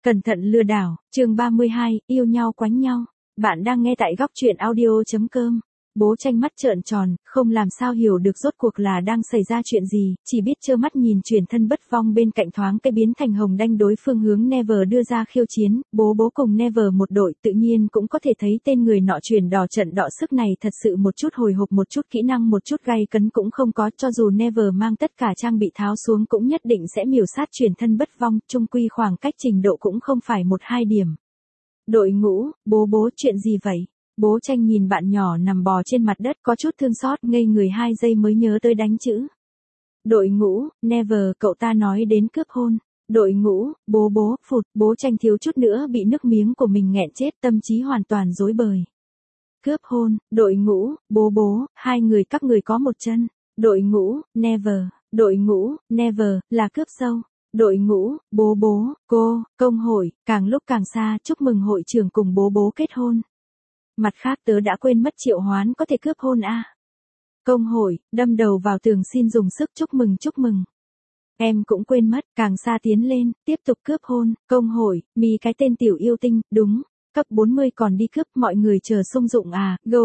Cẩn thận lừa đảo, chương 32, yêu nhau quánh nhau. Bạn đang nghe tại góc truyện audio.com. Bố Tranh mắt trợn tròn, không làm sao hiểu được rốt cuộc là đang xảy ra chuyện gì, chỉ biết trơ mắt nhìn chuyển thân bất vong bên cạnh thoáng cái biến thành hồng đanh đối phương hướng Never đưa ra khiêu chiến, bố cùng Never một đội tự nhiên cũng có thể thấy tên người nọ chuyển đỏ trận đọ sức này thật sự một chút hồi hộp một chút kỹ năng một chút gay cấn cũng không có, cho dù Never mang tất cả trang bị tháo xuống cũng nhất định sẽ miểu sát chuyển thân bất vong, chung quy khoảng cách trình độ cũng không phải 1-2 điểm. Đội ngũ, bố chuyện gì vậy? Bố Tranh nhìn bạn nhỏ nằm bò trên mặt đất có chút thương xót ngây người 2 giây mới nhớ tới đánh chữ. Đội ngũ, Never, cậu ta nói đến cướp hôn. Đội ngũ, bố, phụt, Bố Tranh thiếu chút nữa bị nước miếng của mình nghẹn chết, tâm trí hoàn toàn rối bời. Cướp hôn, đội ngũ, bố, hai người các người có một chân. Đội ngũ, Never, là cướp dâu. Đội ngũ, bố, công hội, càng lúc càng xa, chúc mừng hội trưởng cùng bố kết hôn. Mặt khác tớ đã quên mất Triệu Hoán có thể cướp hôn a. Công hội, đâm đầu vào tường xin dùng sức chúc mừng. Em cũng quên mất, càng xa tiến lên, tiếp tục cướp hôn, công hội, cái tên tiểu yêu tinh, đúng, cấp 40 còn đi cướp mọi người chờ xung dụng à, go.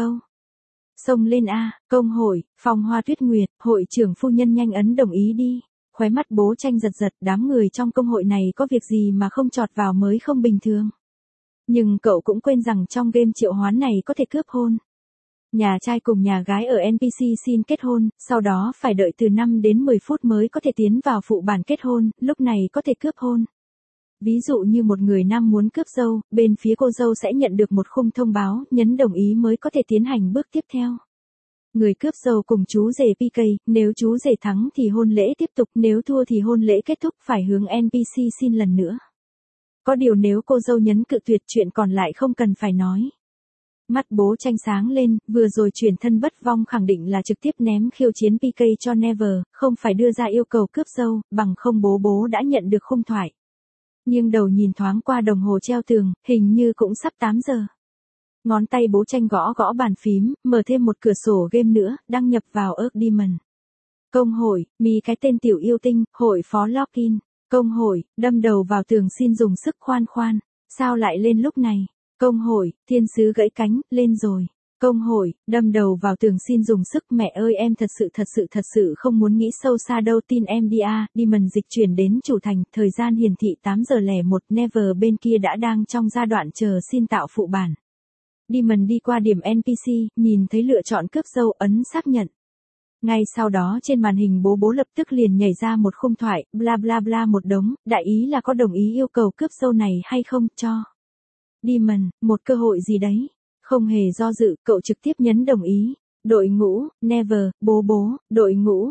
Xông lên a, công hội, Phong Hoa Tuyết Nguyệt, hội trưởng phu nhân nhanh ấn đồng ý đi. Khóe mắt Bố Tranh giật, đám người trong công hội này có việc gì mà không chọt vào mới không bình thường. Nhưng cậu cũng quên rằng trong game triệu hoán này có thể cướp hôn. Nhà trai cùng nhà gái ở NPC xin kết hôn, sau đó phải đợi từ 5 đến 10 phút mới có thể tiến vào phụ bản kết hôn, lúc này có thể cướp hôn. Ví dụ như một người nam muốn cướp dâu, bên phía cô dâu sẽ nhận được một khung thông báo, nhấn đồng ý mới có thể tiến hành bước tiếp theo. Người cướp dâu cùng chú rể PK, nếu chú rể thắng thì hôn lễ tiếp tục, nếu thua thì hôn lễ kết thúc phải hướng NPC xin lần nữa. Có điều nếu cô dâu nhấn cự tuyệt chuyện còn lại không cần phải nói. Mắt Bố Tranh sáng lên, vừa rồi chuyển thân bất vong khẳng định là trực tiếp ném khiêu chiến PK cho Never, không phải đưa ra yêu cầu cướp dâu, bằng không bố đã nhận được khung thoại. Nhưng đầu nhìn thoáng qua đồng hồ treo tường, hình như cũng sắp 8 giờ. Ngón tay Bố Tranh gõ bàn phím, mở thêm một cửa sổ game nữa, đăng nhập vào Earth Demon. Công hội, cái tên tiểu yêu tinh, hội phó login. Công hội, đâm đầu vào tường xin dùng sức khoan, sao lại lên lúc này? Công hội, thiên sứ gãy cánh, lên rồi. Công hội, đâm đầu vào tường xin dùng sức, mẹ ơi em thật sự không muốn nghĩ sâu xa đâu, tin em đi a. Demon dịch chuyển đến chủ thành, thời gian hiển thị 8:01, Never bên kia đã đang trong giai đoạn chờ xin tạo phụ bản. Demon đi qua điểm NPC, nhìn thấy lựa chọn cướp dâu, ấn xác nhận. Ngay sau đó trên màn hình bố lập tức liền nhảy ra một khung thoại, bla một đống, đại ý là có đồng ý yêu cầu cướp dâu này hay không, cho. Demon, một cơ hội gì đấy. Không hề do dự, cậu trực tiếp nhấn đồng ý. Đội ngũ, Never, bố, đội ngũ,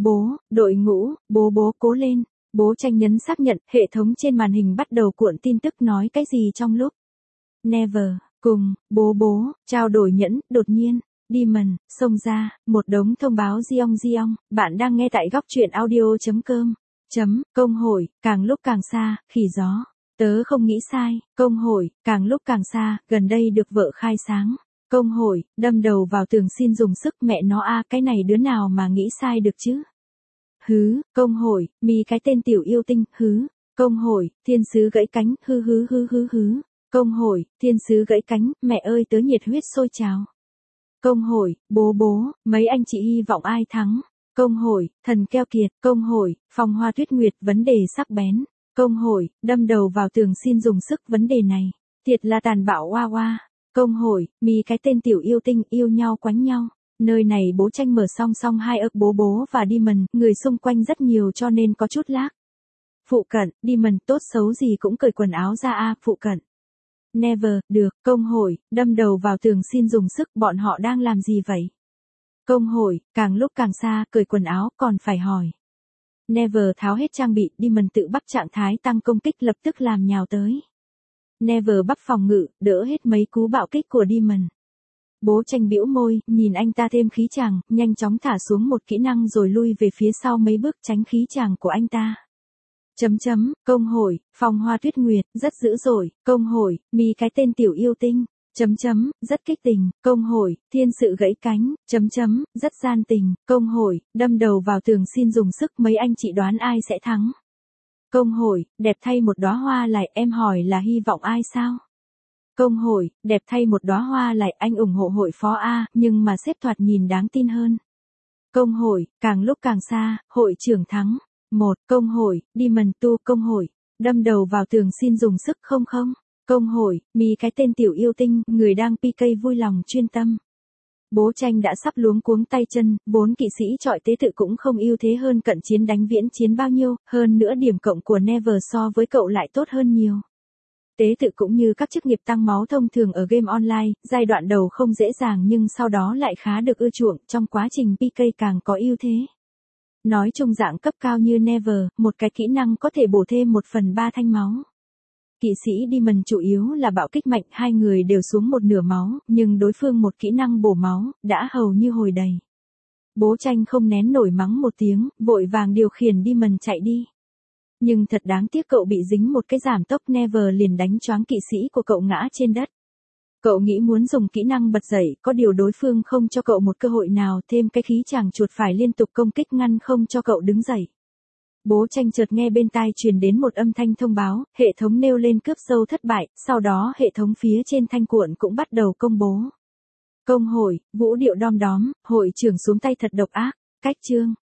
bố cố lên. Bố Tranh nhấn xác nhận, hệ thống trên màn hình bắt đầu cuộn tin tức nói cái gì trong lúc. Never, cùng, bố, trao đổi nhẫn, đột nhiên. Demon, xông ra, một đống thông báo giong, bạn đang nghe tại góc truyện audio.com. Công hội, càng lúc càng xa, khỉ gió. Tớ không nghĩ sai, công hội, càng lúc càng xa, gần đây được vợ khai sáng. Công hội, đâm đầu vào tường xin dùng sức, mẹ nó a, cái này đứa nào mà nghĩ sai được chứ? Hứ, công hội, cái tên tiểu yêu tinh, hứ. Công hội, thiên sứ gãy cánh, hứ. Công hội, thiên sứ gãy cánh, mẹ ơi tớ nhiệt huyết sôi trào. Công hội, bố, mấy anh chị hy vọng ai thắng. Công hội, thần keo kiệt. Công hội, Phong Hoa Tuyết Nguyệt, vấn đề sắc bén. Công hội, đâm đầu vào tường xin dùng sức, vấn đề này. Thiệt là tàn bạo oa. Công hội, cái tên tiểu yêu tinh, yêu nhau quánh nhau. Nơi này Bố Tranh mở song hai ức bố và Demon, người xung quanh rất nhiều cho nên có chút lag. Phụ cận, Demon, tốt xấu gì cũng cởi quần áo ra a, phụ cận. Never, được, công hội, đâm đầu vào tường xin dùng sức, bọn họ đang làm gì vậy? Công hội, càng lúc càng xa, cởi quần áo, còn phải hỏi. Never tháo hết trang bị, Demon tự bắp trạng thái tăng công kích lập tức làm nhào tới. Never bắp phòng ngự, đỡ hết mấy cú bạo kích của Demon. Bố Tranh bĩu môi, nhìn anh ta thêm khí chàng, nhanh chóng thả xuống một kỹ năng rồi lui về phía sau mấy bước tránh khí chàng của anh ta. Công hội, Phong Hoa Tuyết Nguyệt, rất dữ dội. Công hội, cái tên tiểu yêu tinh. Rất kích tình. Công hội, thiên sự gãy cánh. Rất gian tình. Công hội, đâm đầu vào tường xin dùng sức, mấy anh chị đoán ai sẽ thắng. Công hội, đẹp thay một đóa hoa lại, em hỏi là hy vọng ai sao? Công hội, đẹp thay một đóa hoa lại, anh ủng hộ hội phó A, nhưng mà xếp thoạt nhìn đáng tin hơn. Công hội, càng lúc càng xa, hội trưởng thắng. Công hội, Demon tu, công hội, đâm đầu vào tường xin dùng sức không. Công hội, mi cái tên tiểu yêu tinh, người đang PK vui lòng chuyên tâm. Bố tranh đã sắp luống cuống tay chân, 4 kỵ sĩ trọi tế tự cũng không ưu thế hơn cận chiến đánh viễn chiến bao nhiêu, hơn nữa điểm cộng của Never so với cậu lại tốt hơn nhiều. Tế tự cũng như các chức nghiệp tăng máu thông thường ở game online, giai đoạn đầu không dễ dàng nhưng sau đó lại khá được ưa chuộng, trong quá trình PK càng có ưu thế. Nói chung dạng cấp cao như Never, một cái kỹ năng có thể bổ thêm 1/3 thanh máu. Kỵ sĩ Demon chủ yếu là bạo kích mạnh, hai người đều xuống một nửa máu, nhưng đối phương một kỹ năng bổ máu, đã hầu như hồi đầy. Bố tranh không nén nổi mắng một tiếng, vội vàng điều khiển Demon chạy đi. Nhưng thật đáng tiếc cậu bị dính một cái giảm tốc, Never liền đánh choáng kỵ sĩ của cậu ngã trên đất. Cậu nghĩ muốn dùng kỹ năng bật dậy, có điều đối phương không cho cậu một cơ hội nào, thêm cái khí chàng chuột phải liên tục công kích ngăn không cho cậu đứng dậy. Bố tranh chợt nghe bên tai truyền đến một âm thanh thông báo, hệ thống nêu lên cướp sâu thất bại, sau đó hệ thống phía trên thanh cuộn cũng bắt đầu công bố. Công hội, vũ điệu đom đóm, hội trưởng xuống tay thật độc ác, cách chương.